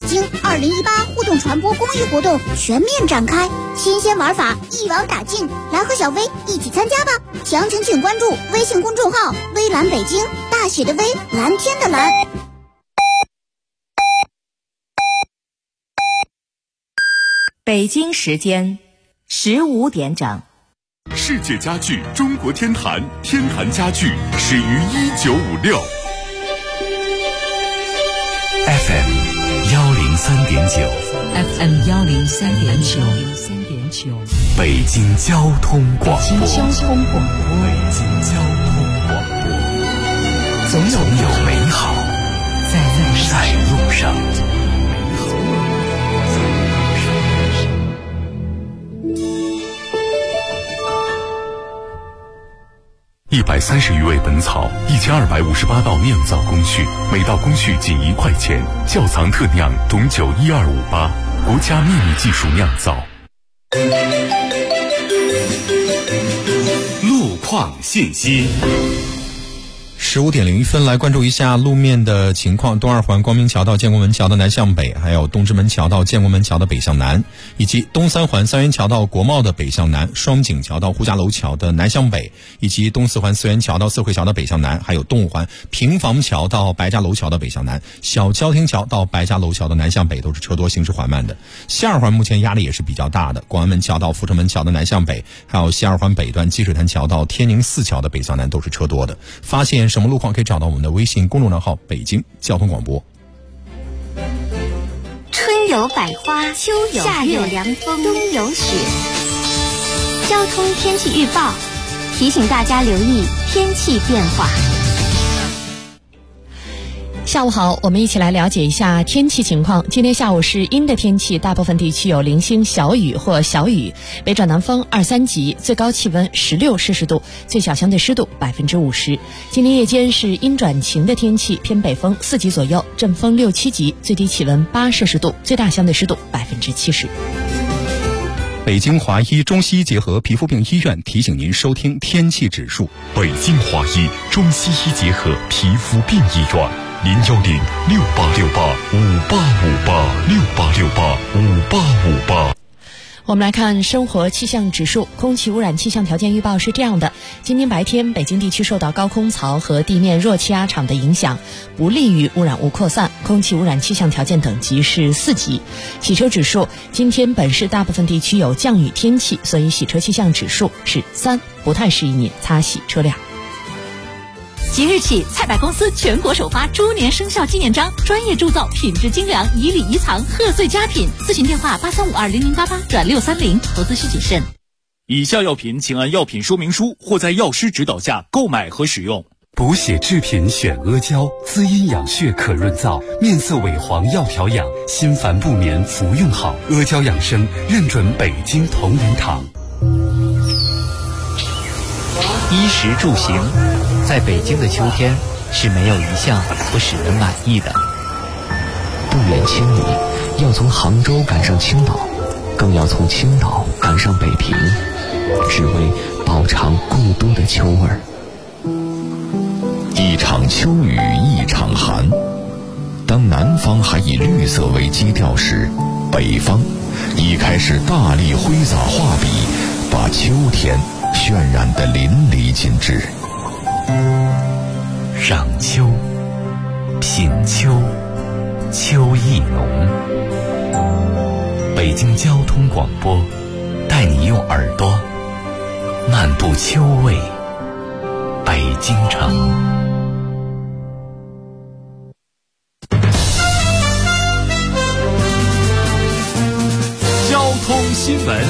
京2018互动传播公益活动全面展开，新鲜玩法一网打尽，来和小薇一起参加吧！详情请关注微信公众号“微蓝北京”，大写的微，蓝天的蓝。 北京时间15点整。 世界家具中国天坛，天坛家具始于1956。 FM 103.9 FM 103.9， 北京交通广播。 北京交通广播。 总有美好在路上。130余味本草，1258道酿造工序，每道工序仅1块钱。窖藏特酿董酒12588，国家秘密技术酿造。路况信息。 15点01分，来关注一下路面的情况。东二环光明桥到建国门桥的南向北，还有东直门桥到建国门桥的北向南，以及东三环三元桥到国贸的北向南，双井桥到呼家楼桥的南向北，以及东四环四元桥到四惠桥的北向南，还有东五环平房桥到白家楼桥的北向南，小郊亭桥到白家楼桥的南向北都是车多，行驶缓慢的。西二环目前压力也是比较大的，广安门桥到阜成门桥的南向北，还有西二环北段积水潭桥到天宁寺桥的北向南都是车多的。发现什么路况可以找到我们的微信公众账号北京交通广播。 春有百花，秋有夏有凉风，冬有雪。交通天气预报提醒大家留意天气变化。 下午好，我们一起来了解一下天气情况。今天下午是阴的天气，大部分地区有零星小雨或小雨，北转南风2、3级，最高气温16摄氏度，最小相对湿度50%。今天夜间是阴转晴的天气，偏北风4级左右，阵风6、7级，最低气温8摄氏度，最大相对湿度70%。 北京华医中西医结合皮肤病医院提醒您收听天气指数。 北京华医中西医结合皮肤病医院。010-6868-5858，6868-5858。 我们来看生活气象指数。空气污染气象条件预报是这样的：今天白天，北京地区受到高空槽和地面弱气压场的影响，不利于污染物扩散，空气污染气象条件等级是4级。洗车指数，今天本市大部分地区有降雨天气，所以洗车气象指数是3，不太适宜您擦洗车辆。 即日起，菜百公司全国首发猪年生肖纪念章，专业铸造，品质精良，以礼遗藏，贺岁佳品。咨询电话83520088转630，投资需谨慎。 以下药品请按药品说明书或在药师指导下购买和使用。 补血制品选阿胶，滋阴养血可润燥，面色萎黄要调养，心烦不眠服用好。阿胶养生认准北京同仁堂。 衣食住行，在北京的秋天是没有一项不使人满意的。 不远千里，要从杭州赶上青岛，更要从青岛赶上北平，只为饱尝故都的秋味儿。 一场秋雨一场寒，当南方还以绿色为基调时，北方已开始大力挥洒画笔，把秋天渲染得淋漓尽致。 赏秋，品秋，秋意浓。北京交通广播带你用耳朵漫步秋味北京城。 交通新闻。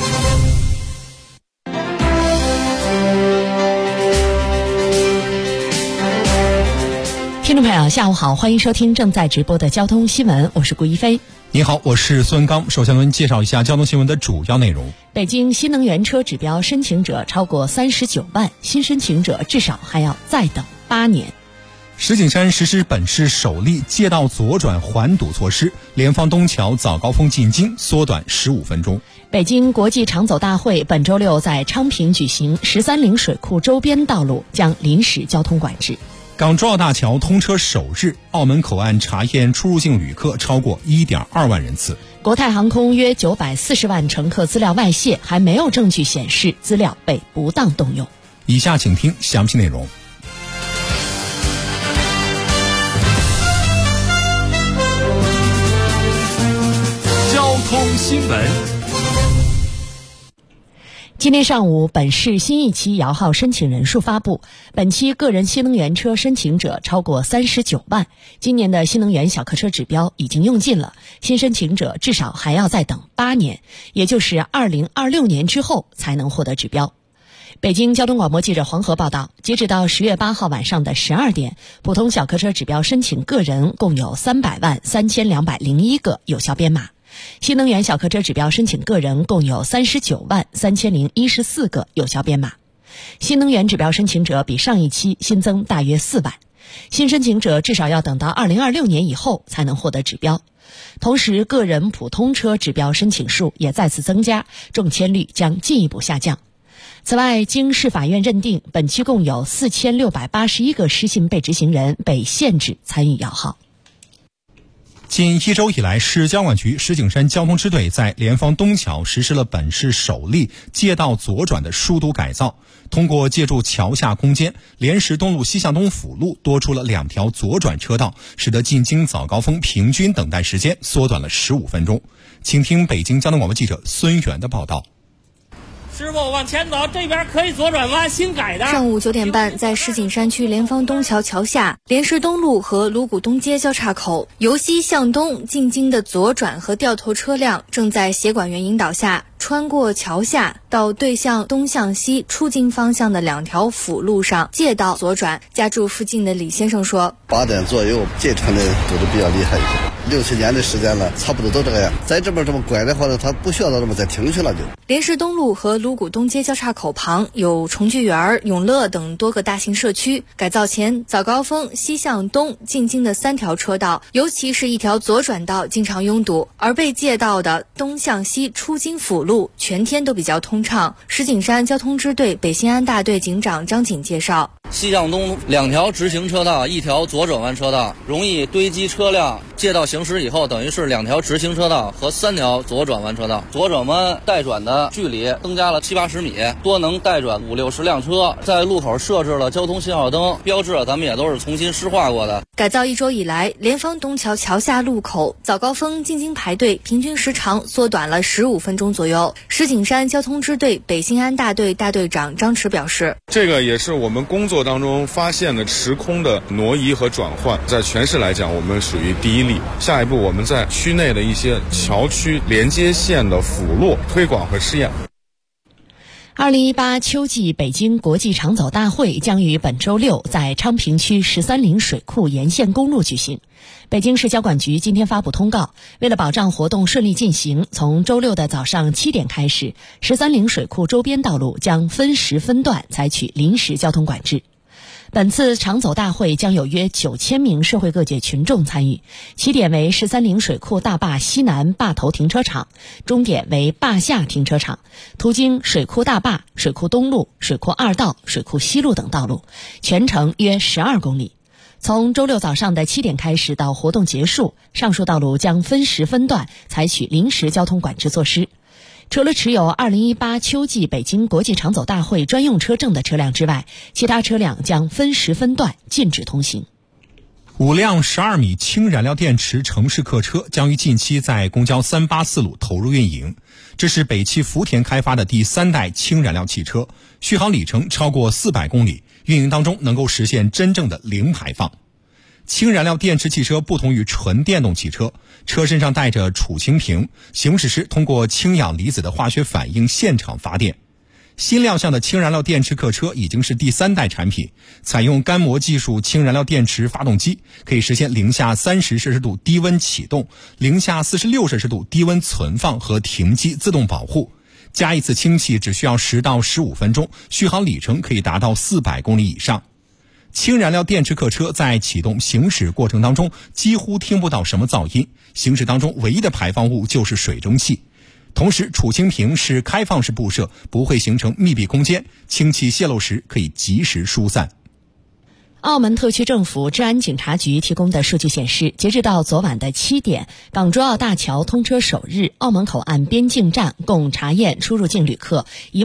听众朋友下午好，欢迎收听正在直播的交通新闻，我是顾一飞。 你好，我是孙文刚。首先为您介绍一下交通新闻的主要内容。 北京新能源车指标申请者超过39万，新申请者至少还要再等8年。 石景山实施本市首例街道左转缓堵措施，联防东桥早高峰进京缩短15分钟。 北京国际长走大会本周6在昌平举行，13陵水库周边道路将临时交通管制。 港珠澳大桥通车首日，澳门口岸查验出入境旅客超过 1.2 万人次。 国泰航空约940万乘客资料外泄，还没有证据显示资料被不当动用。 以下请听详细内容。 交通新闻。 今天上午，本市新一期摇号申请人数发布，本期个人新能源车申请者超过39万。今年的新能源小客车指标已经用尽了，新申请者至少还要再等8年，也就是2026年之后才能获得指标。北京交通广播记者黄河报道，截止到10月8号晚上的12点，普通小客车指标申请个人共有300万3201个有效编码。新能源小客车指标申请个人共有39万3014个有效编码，新能源指标申请者比上一期新增大约4万，新申请者至少要等到2026年以后才能获得指标。同时，个人普通车指标申请数也再次增加，中签率将进一步下降。此外，经市法院认定，本期共有4681个失信被执行人被限制参与摇号。 近1周以来，市交管局石景山交通支队在莲芳东桥实施了本市首例借道左转的疏堵改造。通过借助桥下空间，莲石东路西向东辅路多出了2条左转车道，使得进京早高峰平均等待时间缩短了15分钟。请听北京交通广播记者孙源的报道。 师傅，往前走，这边可以左转弯，新改的。 上午9点半，在石景山区莲芳东桥桥下，莲石东路和鲁谷东街交叉口，由西向东进京的左转和掉头车辆正在协管员引导下穿过桥下，到对向东向西出京方向的2条辅路上借道左转。家住附近的李先生说 ：8点左右，这团的堵得比较厉害，6-7年的时间了，差不多都这个样。在这边这么拐的话呢，他不需要这么再停去了就。 莲石东路和鲁谷东街交叉口旁有重聚园、永乐等多个大型社区。改造前，早高峰西向东进京的3条车道，尤其是一条左转道经常拥堵，而被借道的东向西出京辅路全天都比较通畅。石景山交通支队北新安大队警长张锦介绍， 西向东2条直行车道，1条左转弯车道，容易堆积车辆。借道行驶以后，等于是2条直行车道和3条左转弯车道。左转弯带转的距离增加了70-80米，多能带转50-60辆车。在路口设置了交通信号灯，标志咱们也都是重新施划过的。 改造1周以来，莲芳东桥桥下路口早高峰进京排队平均时长缩短了15分钟左右。石景山交通支队北新安大队大队长张驰表示， 这个也是我们工作当中发现的时空的挪移和转换，在全市来讲我们属于第一例。下一步我们在区内的一些桥区连接线的辅路推广和试验。 2018秋季北京国际长走大会将于本周6在昌平区13陵水库沿线公路举行。北京市交管局今天发布通告，为了保障活动顺利进行，从周6的早上7点开始，13陵水库周边道路将分时分段采取临时交通管制。本次长走大会将有约9000名社会各界群众参与，起点为13陵水库大坝西南坝头停车场，终点为坝下停车场，途经水库大坝、水库东路、水库二道、水库西路等道路，全程约12公里。从周6早上的7点开始到活动结束，上述道路将分时分段采取临时交通管制措施。除了持有2018秋季北京国际长走大会专用车证的车辆之外，其他车辆将分时分段禁止通行。 5辆12米氢燃料电池城市客车将于近期在公交384路投入运营。这是北汽福田开发的第3代氢燃料汽车，续航里程超过400公里，运营当中能够实现真正的零排放。氢燃料电池汽车不同于纯电动汽车，车身上带着储氢瓶，行驶时通过氢氧离子的化学反应现场发电。新亮相的氢燃料电池客车已经是第3代产品，采用干模技术氢燃料电池发动机，可以实现零下30摄氏度低温启动、零下46摄氏度低温存放和停机自动保护。加一次氢气只需要10到15分钟，续航里程可以达到400公里以上。氢燃料电池客车在启动行驶过程当中几乎听不到什么噪音，行驶当中唯一的排放物就是水蒸气。同时，储氢瓶是开放式布设，不会形成密闭空间，氢气泄漏时可以及时疏散。 澳门特区政府治安警察局提供的数据显示，截至到昨晚的7点，港珠澳大桥通车首日，澳门口岸边境站共查验出入境旅客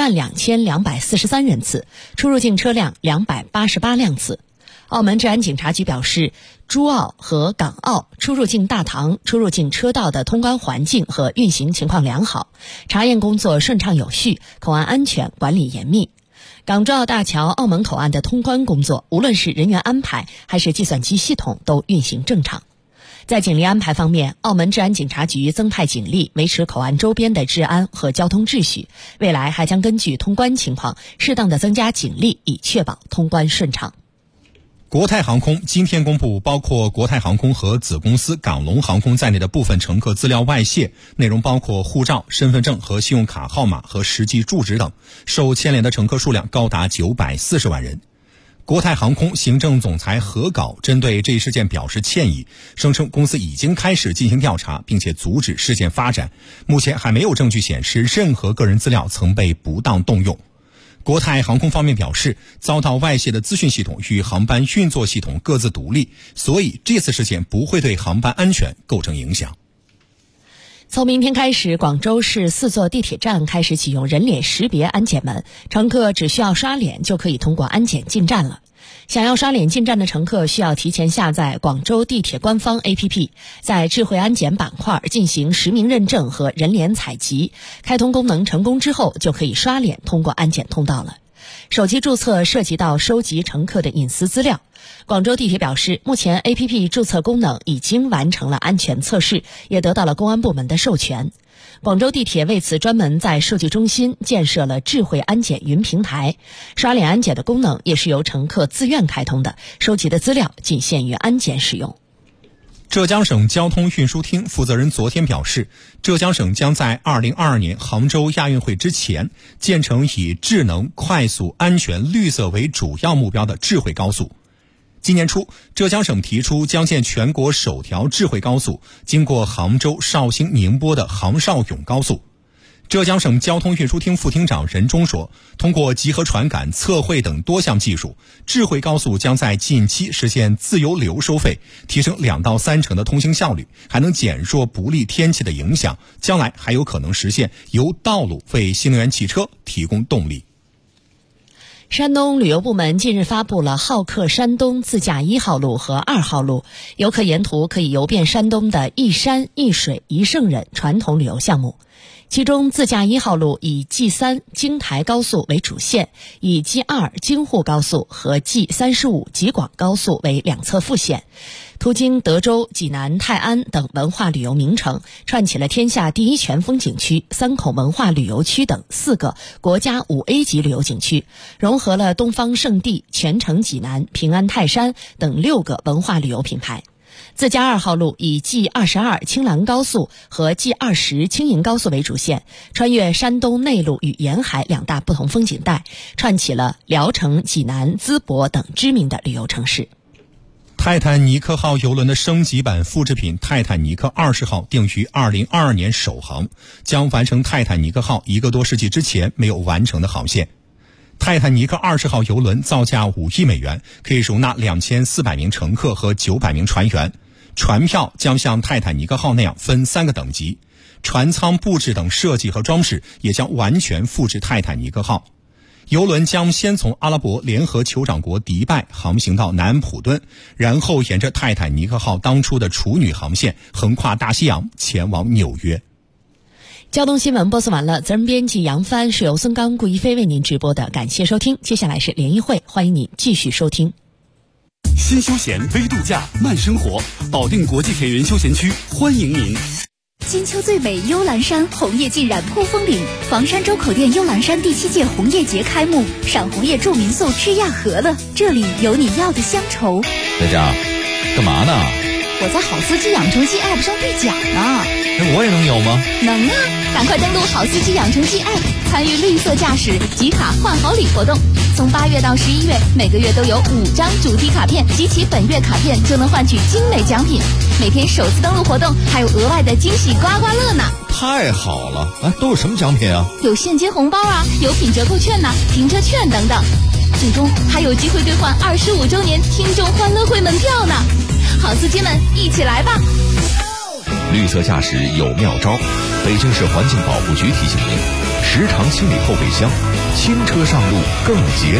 12243人次，出入境车辆288辆次。澳门治安警察局表示，珠澳和港澳出入境大堂、出入境车道的通关环境和运行情况良好，查验工作顺畅有序，口岸安全管理严密。港珠澳大桥澳门口岸的通关工作，无论是人员安排还是计算机系统都运行正常。在警力安排方面，澳门治安警察局增派警力维持口岸周边的治安和交通秩序，未来还将根据通关情况适当的增加警力，以确保通关顺畅。 国泰航空今天公布，包括国泰航空和子公司港龙航空在内的部分乘客资料外泄，内容包括护照、身份证和信用卡号码和实际住址等，受牵连的乘客数量高达940万人。国泰航空行政总裁何杲针对这一事件表示歉意，声称公司已经开始进行调查，并且阻止事件发展，目前还没有证据显示任何个人资料曾被不当动用。国泰航空方面表示，遭到外泄的资讯系统与航班运作系统各自独立，所以这次事件不会对航班安全构成影响。 从明天开始，广州市4座地铁站开始启用人脸识别安检门，乘客只需要刷脸就可以通过安检进站了。想要刷脸进站的乘客需要提前下载广州地铁官方 APP， 在智慧安检板块进行实名认证和人脸采集，开通功能成功之后就可以刷脸通过安检通道了。手机注册涉及到收集乘客的隐私资料。广州地铁表示，目前 APP 注册功能已经完成了安全测试，也得到了公安部门的授权。广州地铁为此专门在数据中心建设了智慧安检云平台，刷脸安检的功能也是由乘客自愿开通的，收集的资料仅限于安检使用。 浙江省交通运输厅负责人昨天表示，浙江省将在2022年杭州亚运会之前建成以智能、快速、安全、绿色为主要目标的智慧高速。今年初，浙江省提出将建全国首条智慧高速，经过杭州、绍兴、宁波的杭绍甬高速。浙江省交通运输厅副厅长任忠说，通过集合传感、测绘等多项技术，智慧高速将在近期实现自由流收费，提升2到3成的通行效率，还能减弱不利天气的影响，将来还有可能实现由道路为新能源汽车提供动力。 山东旅游部门近日发布了好客山东自驾1号路和2号路，游客沿途可以游遍山东的一山一水一圣人传统旅游项目。其中自驾1号路以 G3 京台高速为主线，以 G2 京沪高速和 G35 吉广高速为两侧副线，途经德州、济南、泰安等文化旅游名城，串起了天下第一全风景区、3口文化旅游区等4个国家5A 级旅游景区，融合了东方圣地、泉城济南、平安泰山等6个文化旅游品牌。自驾2号路以 G22 青兰高速和 G20 青银高速为主线，穿越山东内陆与沿海2大不同风景带，串起了聊城、济南、淄博等知名的旅游城市。 泰坦尼克号邮轮的升级版复制品泰坦尼克20号定于2022年首航，将完成泰坦尼克号1个多世纪之前没有完成的航线。泰坦尼克20号邮轮造价5亿美元，可以容纳2400名乘客和900名船员。船票将像泰坦尼克号那样分3个等级，船舱布置等设计和装饰也将完全复制泰坦尼克号。邮轮将先从阿拉伯联合酋长国迪拜航行到南安普敦，然后沿着泰坦尼克号当初的处女航线横跨大西洋前往纽约。 交通新闻播送完了，责任编辑杨帆，是由孙刚、顾一飞为您直播的，感谢收听。接下来是联谊会，欢迎你继续收听。 新休闲微度假慢生活，保定国际田园休闲区欢迎您。 金秋最美幽兰山，红叶尽染扑风岭。房山周口店幽兰山第7届红叶节开幕，赏红叶住民宿吃亚和了，这里有你要的乡愁。 在家干嘛呢？ 我在好司机养成记 App 上兑奖呢。 那我也能有吗？ 能啊，赶快登录好司机养成记 App， 参与绿色驾驶集卡换好礼活动。从8月到11月，每个月都有5张主题卡片，集齐本月卡片就能换取精美奖品。每天首次登录活动还有额外的惊喜刮刮乐呢。 太好了！哎，都有什么奖品啊？ 有现金红包啊，有品折扣券呐、停车券等等，最终还有机会兑换25周年听众欢乐会门票呢！好司机们，一起来吧！ 绿色驾驶有妙招，北京市环境保护局提醒您：时常清理后备箱，新车上路更节